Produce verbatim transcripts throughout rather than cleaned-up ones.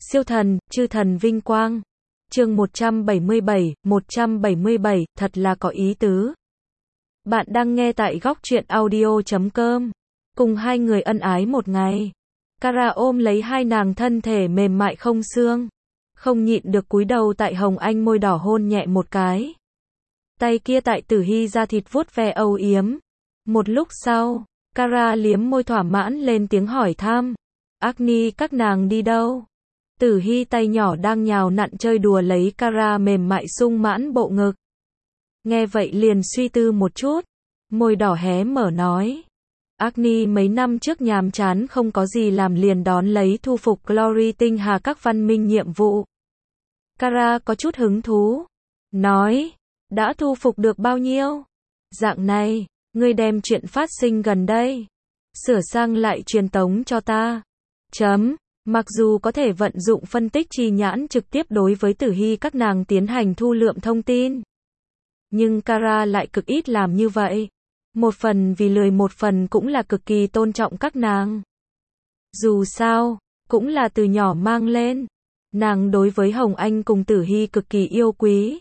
Siêu thần, chư thần vinh quang. Chương một trăm bảy mươi bảy, một trăm bảy mươi bảy, thật là có ý tứ. Bạn đang nghe tại góc truyện audio chấm com. Cùng hai người ân ái một ngày. Kara ôm lấy hai nàng thân thể mềm mại không xương. Không nhịn được cúi đầu tại Hồng Anh môi đỏ hôn nhẹ một cái. Tay kia tại Tử Hy da thịt vuốt ve âu yếm. Một lúc sau, Kara liếm môi thỏa mãn lên tiếng hỏi thăm. Agni các nàng đi đâu? Tử Hy tay nhỏ đang nhào nặn chơi đùa lấy Kara mềm mại sung mãn bộ ngực. Nghe vậy liền suy tư một chút. Môi đỏ hé mở nói. Agni mấy năm trước nhàm chán không có gì làm liền đón lấy thu phục Glory tinh hà các văn minh nhiệm vụ. Kara có chút hứng thú. Nói. Đã thu phục được bao nhiêu? Dạng này, ngươi đem chuyện phát sinh gần đây. Sửa sang lại truyền tống cho ta. Chấm. Mặc dù có thể vận dụng phân tích chi nhãn trực tiếp đối với Tử Hy các nàng tiến hành thu lượm thông tin. Nhưng Kara lại cực ít làm như vậy. Một phần vì lười, một phần cũng là cực kỳ tôn trọng các nàng. Dù sao, cũng là từ nhỏ mang lên. Nàng đối với Hồng Anh cùng Tử Hy cực kỳ yêu quý.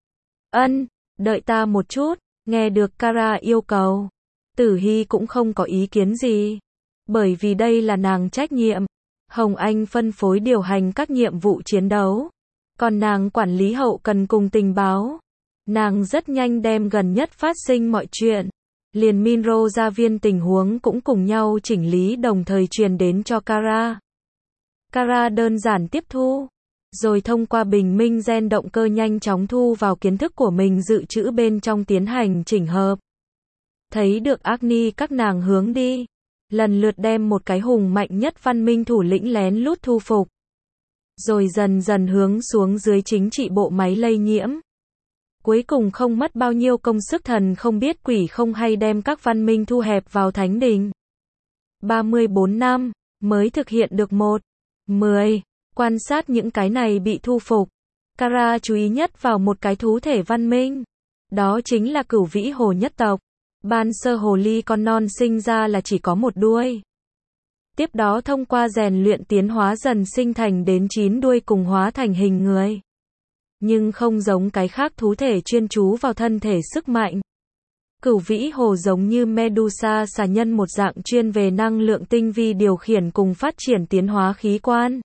Ân, đợi ta một chút, nghe được Kara yêu cầu. Tử Hy cũng không có ý kiến gì. Bởi vì đây là nàng trách nhiệm. Hồng Anh phân phối điều hành các nhiệm vụ chiến đấu. Còn nàng quản lý hậu cần cùng tình báo. Nàng rất nhanh đem gần nhất phát sinh mọi chuyện. Liền Minro gia viên tình huống cũng cùng nhau chỉnh lý đồng thời truyền đến cho Kara. Kara đơn giản tiếp thu. Rồi thông qua bình minh gen động cơ nhanh chóng thu vào kiến thức của mình dự trữ bên trong tiến hành chỉnh hợp. Thấy được Agni các nàng hướng đi. Lần lượt đem một cái hùng mạnh nhất văn minh thủ lĩnh lén lút thu phục. Rồi dần dần hướng xuống dưới chính trị bộ máy lây nhiễm. Cuối cùng không mất bao nhiêu công sức thần không biết quỷ không hay đem các văn minh thu hẹp vào thánh đình. ba mươi bốn năm, mới thực hiện được một. mười. Quan sát những cái này bị thu phục. Kara chú ý nhất vào một cái thú thể văn minh. Đó chính là Cửu Vĩ Hồ nhất tộc. Ban sơ hồ ly con non sinh ra là chỉ có một đuôi. Tiếp đó thông qua rèn luyện tiến hóa dần sinh thành đến chín đuôi cùng hóa thành hình người. Nhưng không giống cái khác thú thể chuyên chú vào thân thể sức mạnh. Cửu Vĩ Hồ giống như Medusa xà nhân một dạng chuyên về năng lượng tinh vi điều khiển cùng phát triển tiến hóa khí quan.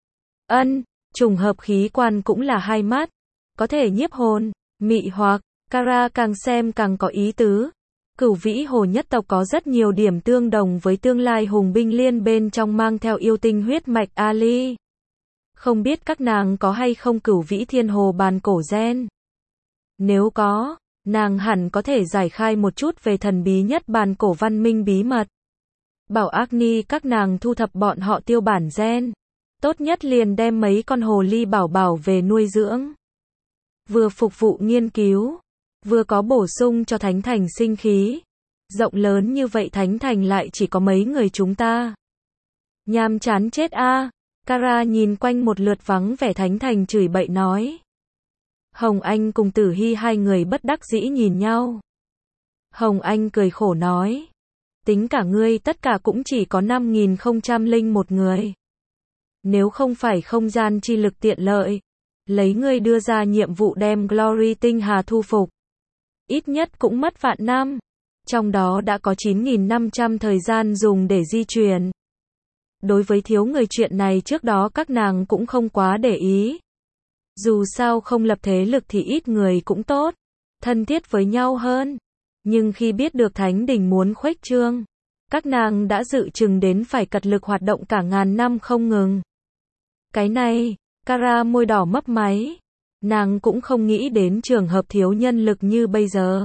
Ân, trùng hợp khí quan cũng là hai mắt. Có thể nhiếp hồn, mị hoặc. Kara càng xem càng có ý tứ. Cửu Vĩ Hồ nhất tộc có rất nhiều điểm tương đồng với tương lai hùng binh liên bên trong mang theo yêu tinh huyết mạch Ali. Không biết các nàng có hay không Cửu Vĩ Thiên Hồ bàn cổ gen? Nếu có, nàng hẳn có thể giải khai một chút về thần bí nhất bàn cổ văn minh bí mật. Bảo Agni các nàng thu thập bọn họ tiêu bản gen. Tốt nhất liền đem mấy con hồ ly bảo bảo về nuôi dưỡng. Vừa phục vụ nghiên cứu. Vừa có bổ sung cho Thánh Thành sinh khí. Rộng lớn như vậy Thánh Thành lại chỉ có mấy người chúng ta. Nhàm chán chết a. À. Kara nhìn quanh một lượt vắng vẻ Thánh Thành chửi bậy nói. Hồng Anh cùng Tử Hy hai người bất đắc dĩ nhìn nhau. Hồng Anh cười khổ nói. Tính cả ngươi tất cả cũng chỉ có năm nghìn không trăm lẻ một người. Nếu không phải không gian chi lực tiện lợi. Lấy ngươi đưa ra nhiệm vụ đem Glory tinh hà thu phục. Ít nhất cũng mất vạn năm. Trong đó đã có chín nghìn năm trăm thời gian dùng để di chuyển. Đối với thiếu người chuyện này trước đó các nàng cũng không quá để ý. Dù sao không lập thế lực thì ít người cũng tốt. Thân thiết với nhau hơn. Nhưng khi biết được Thánh Đình muốn khuếch trương. Các nàng đã dự chừng đến phải cật lực hoạt động cả ngàn năm không ngừng. Cái này, Kara môi đỏ mấp máy. Nàng cũng không nghĩ đến trường hợp thiếu nhân lực như bây giờ.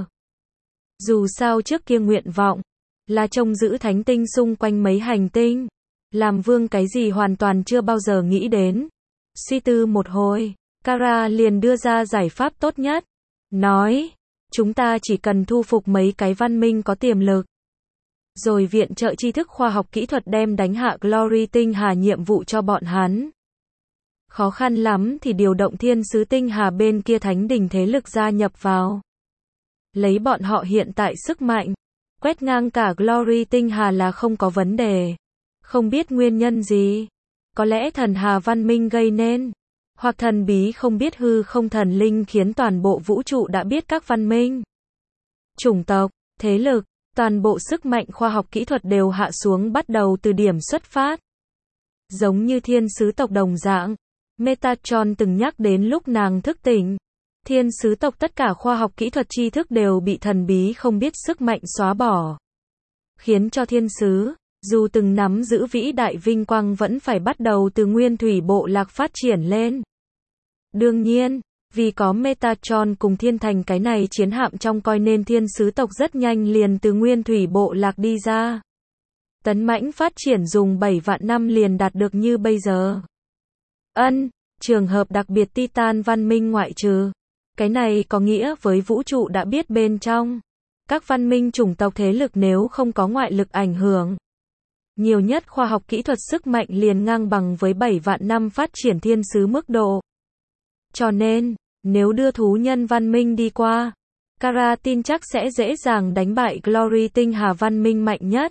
Dù sao trước kia nguyện vọng là trông giữ thánh tinh xung quanh mấy hành tinh. Làm vương cái gì hoàn toàn chưa bao giờ nghĩ đến. Suy tư một hồi, Kara liền đưa ra giải pháp tốt nhất. Nói, chúng ta chỉ cần thu phục mấy cái văn minh có tiềm lực. Rồi viện trợ tri thức khoa học kỹ thuật đem đánh hạ Glory tinh hà nhiệm vụ cho bọn hắn. Khó khăn lắm thì điều động thiên sứ tinh hà bên kia Thánh Đình thế lực gia nhập vào. Lấy bọn họ hiện tại sức mạnh. Quét ngang cả Glory tinh hà là không có vấn đề. Không biết nguyên nhân gì. có lẽ thần hà văn minh gây nên, hoặc thần bí không biết hư không thần linh khiến toàn bộ vũ trụ đã biết các văn minh, chủng tộc, thế lực, toàn bộ sức mạnh khoa học kỹ thuật đều hạ xuống bắt đầu từ điểm xuất phát. Giống như thiên sứ tộc đồng dạng, Metatron từng nhắc đến lúc nàng thức tỉnh. Thiên sứ tộc tất cả khoa học kỹ thuật tri thức đều bị thần bí không biết sức mạnh xóa bỏ. Khiến cho thiên sứ, dù từng nắm giữ vĩ đại vinh quang vẫn phải bắt đầu từ nguyên thủy bộ lạc phát triển lên. Đương nhiên, vì có Metatron cùng thiên thành cái này chiến hạm trong coi nên thiên sứ tộc rất nhanh liền từ nguyên thủy bộ lạc đi ra. Tấn mãnh phát triển dùng bảy vạn năm liền đạt được như bây giờ. Ân, trường hợp đặc biệt Titan văn minh ngoại trừ. Cái này có nghĩa với vũ trụ đã biết bên trong. Các văn minh chủng tộc thế lực nếu không có ngoại lực ảnh hưởng. Nhiều nhất khoa học kỹ thuật sức mạnh liền ngang bằng với bảy vạn năm phát triển thiên sứ mức độ. Cho nên, nếu đưa thú nhân văn minh đi qua, Kara tin chắc sẽ dễ dàng đánh bại Glory tinh hà văn minh mạnh nhất.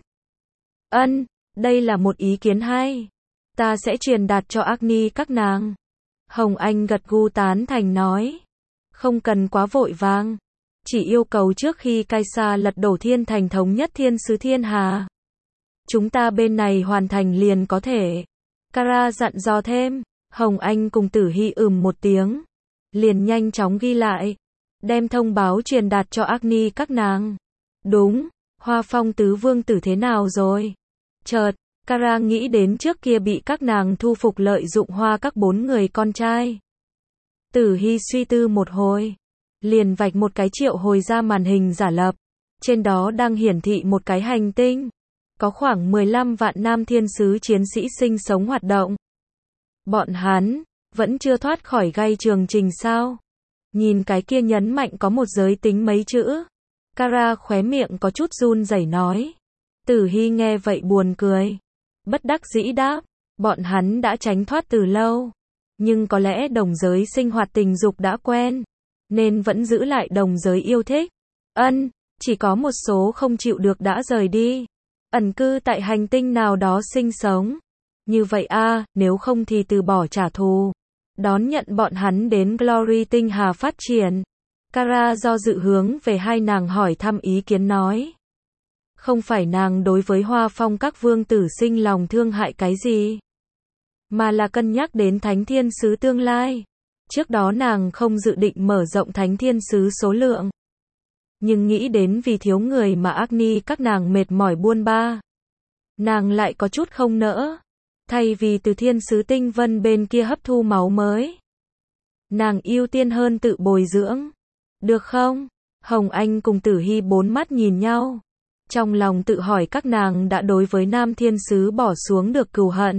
Ân, đây là một ý kiến hay. Ta sẽ truyền đạt cho Agni các nàng. Hồng Anh gật gù tán thành nói. Không cần quá vội vàng. Chỉ yêu cầu trước khi Kaisa lật đổ thiên thành thống nhất thiên sứ thiên hà. Chúng ta bên này hoàn thành liền có thể. Kara dặn dò thêm. Hồng Anh cùng Tử Hy ừm một tiếng. Liền nhanh chóng ghi lại. Đem thông báo truyền đạt cho Agni các nàng. Đúng, Hoa Phong tứ vương tử thế nào rồi? Chợt, Kara nghĩ đến trước kia bị các nàng thu phục lợi dụng hoa các bốn người con trai. Tử Hy suy tư một hồi. Liền vạch một cái triệu hồi ra màn hình giả lập. Trên đó đang hiển thị một cái hành tinh. Có khoảng mười lăm vạn nam thiên sứ chiến sĩ sinh sống hoạt động. Bọn hắn, vẫn chưa thoát khỏi gai trường trình sao? Nhìn cái kia nhấn mạnh có một giới tính mấy chữ. Kara khóe miệng có chút run rẩy nói. Tử Hy nghe vậy buồn cười. Bất đắc dĩ đáp, bọn hắn đã tránh thoát từ lâu. Nhưng có lẽ đồng giới sinh hoạt tình dục đã quen. Nên vẫn giữ lại đồng giới yêu thích. Ân, chỉ có một số không chịu được đã rời đi. Ẩn cư tại hành tinh nào đó sinh sống. Như vậy a, à, nếu không thì từ bỏ trả thù. Đón nhận bọn hắn đến Glory tinh hà phát triển. Kara do dự hướng về hai nàng hỏi thăm ý kiến nói. Không phải nàng đối với Hoa Phong các vương tử sinh lòng thương hại cái gì. Mà là cân nhắc đến thánh thiên sứ tương lai. Trước đó nàng không dự định mở rộng thánh thiên sứ số lượng. Nhưng nghĩ đến vì thiếu người mà Agni các nàng mệt mỏi buôn ba. Nàng lại có chút không nỡ. Thay vì từ thiên sứ tinh vân bên kia hấp thu máu mới. Nàng ưu tiên hơn tự bồi dưỡng. Được không? Hồng Anh cùng Tử Hy bốn mắt nhìn nhau. Trong lòng tự hỏi các nàng đã đối với nam thiên sứ bỏ xuống được cừu hận.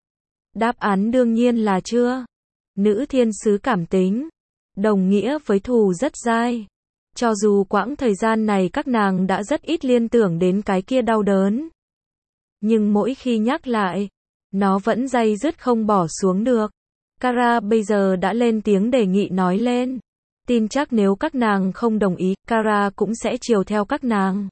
Đáp án đương nhiên là chưa. Nữ thiên sứ cảm tính. Đồng nghĩa với thù rất dai. Cho dù quãng thời gian này các nàng đã rất ít liên tưởng đến cái kia đau đớn. Nhưng mỗi khi nhắc lại, nó vẫn day dứt không bỏ xuống được. Kara bây giờ đã lên tiếng đề nghị nói lên. Tin chắc nếu các nàng không đồng ý, Kara cũng sẽ chiều theo các nàng.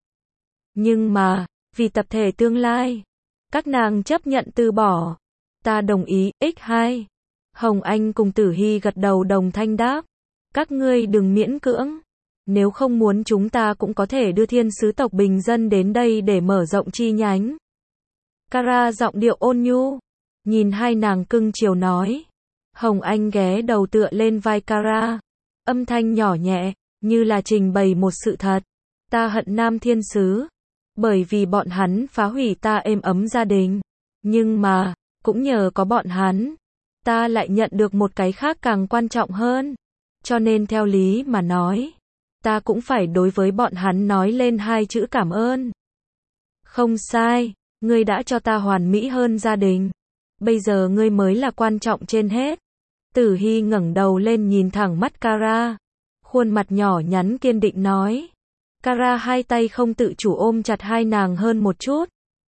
Nhưng mà, vì tập thể tương lai, các nàng chấp nhận từ bỏ. Ta đồng ý, x hai. Hồng Anh cùng Tử Hy gật đầu đồng thanh đáp. Các ngươi đừng miễn cưỡng. Nếu không muốn chúng ta cũng có thể đưa thiên sứ tộc bình dân đến đây để mở rộng chi nhánh. Kara giọng điệu ôn nhu. Nhìn hai nàng cưng chiều nói. Hồng Anh ghé đầu tựa lên vai Kara. Âm thanh nhỏ nhẹ, như là trình bày một sự thật. Ta hận nam thiên sứ. Bởi vì bọn hắn phá hủy ta êm ấm gia đình. Nhưng mà, cũng nhờ có bọn hắn, ta lại nhận được một cái khác càng quan trọng hơn. Cho nên theo lý mà nói, ta cũng phải đối với bọn hắn nói lên hai chữ cảm ơn. Không sai, ngươi đã cho ta hoàn mỹ hơn gia đình. Bây giờ ngươi mới là quan trọng trên hết. Tử Hy ngẩng đầu lên nhìn thẳng mắt Kara. Khuôn mặt nhỏ nhắn kiên định nói. Kara hai tay không tự chủ ôm chặt hai nàng hơn một chút.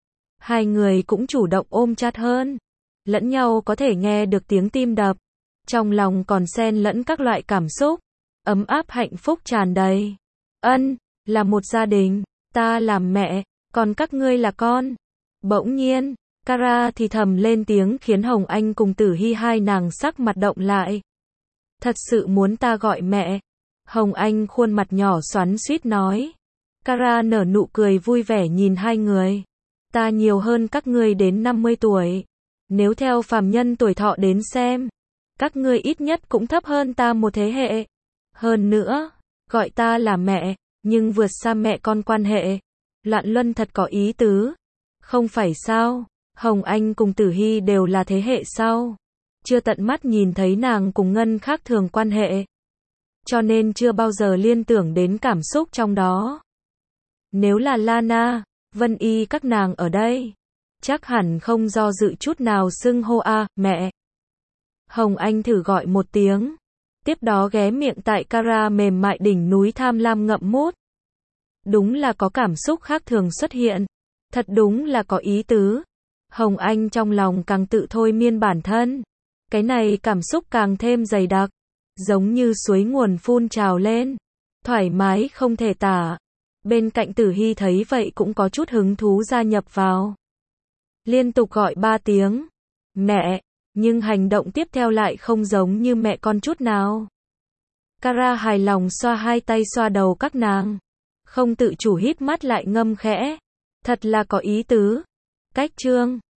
Hai người cũng chủ động ôm chặt hơn. Lẫn nhau có thể nghe được tiếng tim đập. Trong lòng còn xen lẫn các loại cảm xúc. Ấm áp hạnh phúc tràn đầy. Ân, là một gia đình. Ta làm mẹ, còn các ngươi là con. Bỗng nhiên, Kara thì thầm lên tiếng khiến Hồng Anh cùng Tử Hy hai nàng sắc mặt động lại. Thật sự muốn ta gọi mẹ? Hồng Anh khuôn mặt nhỏ xoắn xuýt nói. Kara nở nụ cười vui vẻ nhìn hai người. Ta nhiều hơn các ngươi đến năm mươi tuổi. Nếu theo phàm nhân tuổi thọ đến xem, các ngươi ít nhất cũng thấp hơn ta một thế hệ. Hơn nữa, gọi ta là mẹ, nhưng vượt xa mẹ con quan hệ. Loạn Luân thật có ý tứ. Không phải sao? Hồng Anh cùng Tử Hy đều là thế hệ sau. Chưa tận mắt nhìn thấy nàng cùng Ngân khác thường quan hệ. Cho nên chưa bao giờ liên tưởng đến cảm xúc trong đó. Nếu là Lana, Vân Y các nàng ở đây, chắc hẳn không do dự chút nào xưng hô a, mẹ. Hồng Anh thử gọi một tiếng. Tiếp đó ghé miệng tại Kara mềm mại đỉnh núi tham lam ngậm mút. Đúng là có cảm xúc khác thường xuất hiện. Thật đúng là có ý tứ. Hồng Anh trong lòng càng tự thôi miên bản thân. Cái này cảm xúc càng thêm dày đặc. Giống như suối nguồn phun trào lên. Thoải mái không thể tả. Bên cạnh Tử Hy thấy vậy cũng có chút hứng thú gia nhập vào. Liên tục gọi ba tiếng. Mẹ. Nhưng hành động tiếp theo lại không giống như mẹ con chút nào. Kara hài lòng xoa hai tay xoa đầu các nàng. Không tự chủ híp mắt lại ngâm khẽ. Thật là có ý tứ. Cách chương